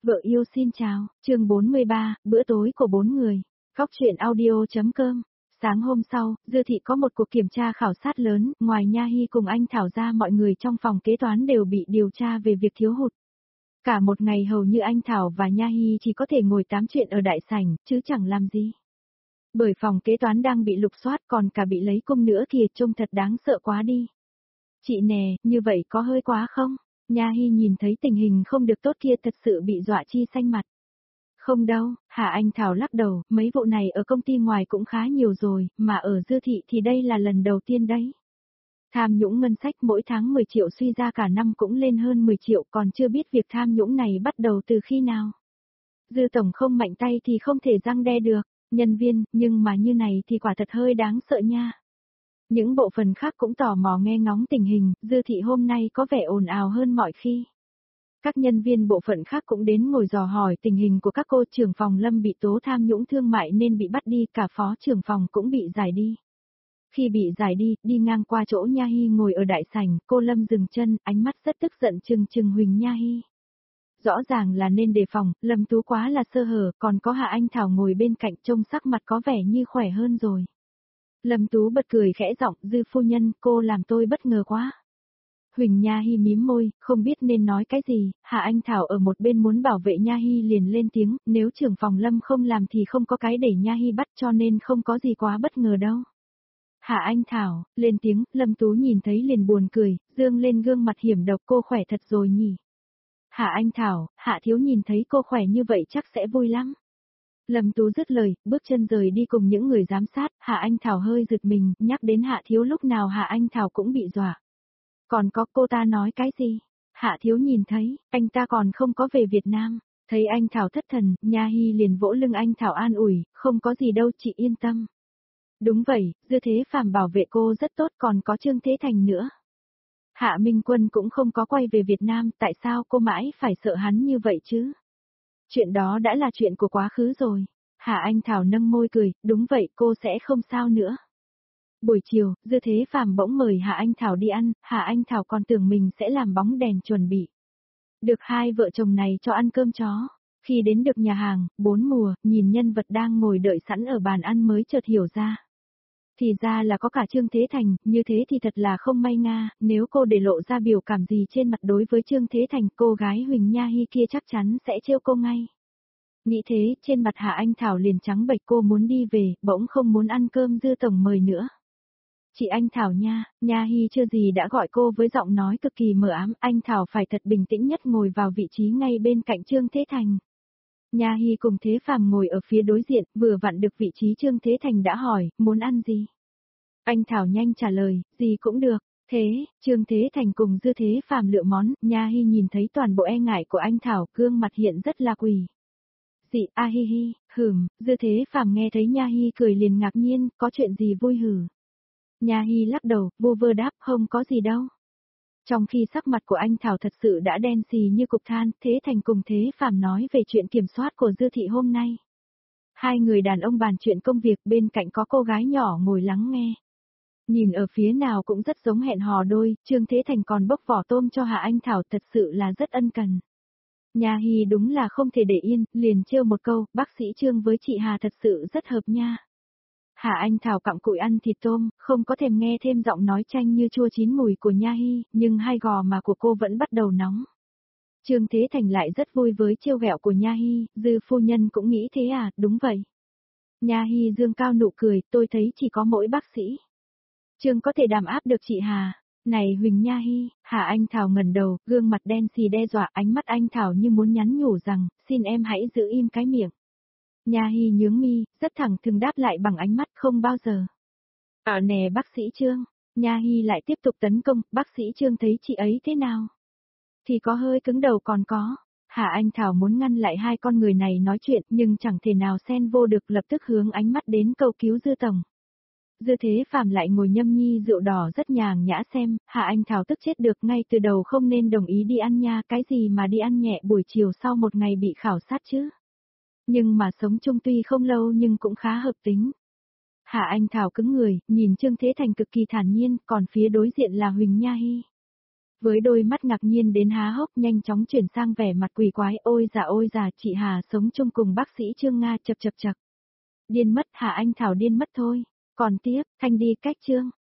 Vợ yêu xin chào, chương 43, bữa tối của 4 người. Góc truyện audio.com. Sáng hôm sau, Dư Thị có một cuộc kiểm tra khảo sát lớn, ngoài Nha Hy cùng anh Thảo ra mọi người trong phòng kế toán đều bị điều tra về việc thiếu hụt. Cả một ngày hầu như anh Thảo và Nha Hy chỉ có thể ngồi tám chuyện ở đại sảnh, chứ chẳng làm gì. Bởi phòng kế toán đang bị lục soát còn cả bị lấy cung nữa kìa, trông thật đáng sợ quá đi. Chị nè, như vậy có hơi quá không? Nha Hy nhìn thấy tình hình không được tốt kia thật sự bị dọa chi xanh mặt. Không đâu, Hạ Anh Thảo lắc đầu, mấy vụ này ở công ty ngoài cũng khá nhiều rồi, mà ở Dư Thị thì đây là lần đầu tiên đấy. Tham nhũng ngân sách mỗi tháng 10 triệu suy ra cả năm cũng lên hơn 10 triệu, còn chưa biết việc tham nhũng này bắt đầu từ khi nào. Dư Tổng không mạnh tay thì không thể răng đe được, nhân viên, nhưng mà như này thì quả thật hơi đáng sợ nha. Những bộ phận khác cũng tò mò nghe ngóng tình hình, Dư Thị hôm nay có vẻ ồn ào hơn mọi khi. Các nhân viên bộ phận khác cũng đến ngồi dò hỏi tình hình của các cô. Trưởng phòng Lâm bị tố tham nhũng thương mại nên bị bắt đi, cả phó trưởng phòng cũng bị giải đi. Khi bị giải đi, đi ngang qua chỗ Nha Hy ngồi ở đại sảnh, cô Lâm dừng chân, ánh mắt rất tức giận trừng Huỳnh Nha Hy. Rõ ràng là nên đề phòng, Lâm Tú quá là sơ hở, còn có Hạ Anh Thảo ngồi bên cạnh trông sắc mặt có vẻ như khỏe hơn rồi. Lâm Tú bật cười khẽ giọng, Dư phu nhân, cô làm tôi bất ngờ quá. Huỳnh Nha Hy mím môi, không biết nên nói cái gì. Hạ Anh Thảo ở một bên muốn bảo vệ Nha Hy liền lên tiếng, nếu trưởng phòng Lâm không làm thì không có cái để Nha Hy bắt, cho nên không có gì quá bất ngờ đâu. Hạ Anh Thảo, lên tiếng, Lâm Tú nhìn thấy liền buồn cười, dương lên gương mặt hiểm độc, cô khỏe thật rồi nhỉ. Hạ Anh Thảo, Hạ Thiếu nhìn thấy cô khỏe như vậy chắc sẽ vui lắm. Lâm Tú dứt lời, bước chân rời đi cùng những người giám sát. Hạ Anh Thảo hơi giật mình, nhắc đến Hạ Thiếu lúc nào Hạ Anh Thảo cũng bị dọa. Còn có cô ta nói cái gì? Hạ Thiếu nhìn thấy, anh ta còn không có về Việt Nam. Thấy anh Thảo thất thần, Nha Hy liền vỗ lưng anh Thảo an ủi, không có gì đâu chị yên tâm. Đúng vậy, Dư Thế Phàm bảo vệ cô rất tốt, còn có Trương Thế Thành nữa. Hạ Minh Quân cũng không có quay về Việt Nam, tại sao cô mãi phải sợ hắn như vậy chứ? Chuyện đó đã là chuyện của quá khứ rồi. Hạ Anh Thảo nâng môi cười, đúng vậy, cô sẽ không sao nữa. Buổi chiều, Dư Thế Phàm bỗng mời Hạ Anh Thảo đi ăn, Hạ Anh Thảo còn tưởng mình sẽ làm bóng đèn chuẩn bị. Được hai vợ chồng này cho ăn cơm chó. Khi đến được nhà hàng, 4 mùa, nhìn nhân vật đang ngồi đợi sẵn ở bàn ăn mới chợt hiểu ra. Thì ra là có cả Trương Thế Thành, như thế thì thật là không may nga, nếu cô để lộ ra biểu cảm gì trên mặt đối với Trương Thế Thành, cô gái Huỳnh Nha Hy kia chắc chắn sẽ trêu cô ngay. Nghĩ thế, trên mặt Hạ Anh Thảo liền trắng bệch, cô muốn đi về, bỗng không muốn ăn cơm Dư Tổng mời nữa. Chị Anh Thảo nha, Nha Hy chưa gì đã gọi cô với giọng nói cực kỳ mờ ám, anh Thảo phải thật bình tĩnh nhất ngồi vào vị trí ngay bên cạnh Trương Thế Thành. Nha Hy cùng Thế Phàm ngồi ở phía đối diện, vừa vặn được vị trí Trương Thế Thành đã hỏi, muốn ăn gì? Anh Thảo nhanh trả lời, gì cũng được. Thế, Trương Thế Thành cùng Dư Thế Phàm lựa món, Nha Hy nhìn thấy toàn bộ e ngại của anh Thảo, gương mặt hiện rất là quỳ. Dị, a hi hi, Dư Thế Phàm nghe thấy Nha Hy cười liền ngạc nhiên, có chuyện gì vui hử? Nha Hy lắc đầu, vô vơ đáp, không có gì đâu. Trong khi sắc mặt của anh Thảo thật sự đã đen xì như cục than, Thế Thành cùng Thế Phàm nói về chuyện kiểm soát của Dư Thị hôm nay. Hai người đàn ông bàn chuyện công việc, bên cạnh có cô gái nhỏ ngồi lắng nghe. Nhìn ở phía nào cũng rất giống hẹn hò đôi, Trương Thế Thành còn bốc vỏ tôm cho Hạ Anh Thảo, thật sự là rất ân cần. Nha Hy đúng là không thể để yên, liền trêu một câu, bác sĩ Trương với chị Hà thật sự rất hợp nha. Hạ Anh Thảo cặm cụi ăn thịt tôm, không có thèm nghe thêm giọng nói chanh như chua chín mùi của Nha Hy, nhưng hai gò má của cô vẫn bắt đầu nóng. Trương Thế Thành lại rất vui với trêu ghẹo của Nha Hy, Dư phu nhân cũng nghĩ thế à, đúng vậy. Nha Hy dương cao nụ cười, tôi thấy chỉ có mỗi bác sĩ Trương có thể đàm áp được chị Hà. Này Huỳnh Nha Hy, Hạ Anh Thảo ngẩng đầu, gương mặt đen xì đe dọa, ánh mắt anh Thảo như muốn nhắn nhủ rằng, xin em hãy giữ im cái miệng. Nha Hy nhướng mi, rất thẳng thừng đáp lại bằng ánh mắt không bao giờ. Nè bác sĩ Trương, Nha Hy lại tiếp tục tấn công, bác sĩ Trương thấy chị ấy thế nào? Thì có hơi cứng đầu còn có. Hạ Anh Thảo muốn ngăn lại hai con người này nói chuyện nhưng chẳng thể nào xen vô được, lập tức hướng ánh mắt đến cầu cứu Dư Tổng. Dư Thế Phàm lại ngồi nhâm nhi rượu đỏ rất nhàn nhã xem, Hạ Anh Thảo tức chết được, ngay từ đầu không nên đồng ý đi ăn nha, cái gì mà đi ăn nhẹ buổi chiều sau một ngày bị khảo sát chứ. Nhưng mà sống chung tuy không lâu nhưng cũng khá hợp tính. Hạ Anh Thảo cứng người, nhìn Trương Thế Thành cực kỳ thản nhiên, còn phía đối diện là Huỳnh Nha Hy. Với đôi mắt ngạc nhiên đến há hốc nhanh chóng chuyển sang vẻ mặt quỷ quái, ôi già, chị Hà sống chung cùng bác sĩ Trương Nga chập chập chập. Điên mất hả anh Thảo, điên mất thôi. Còn tiếp, Thanh đi cách Trương.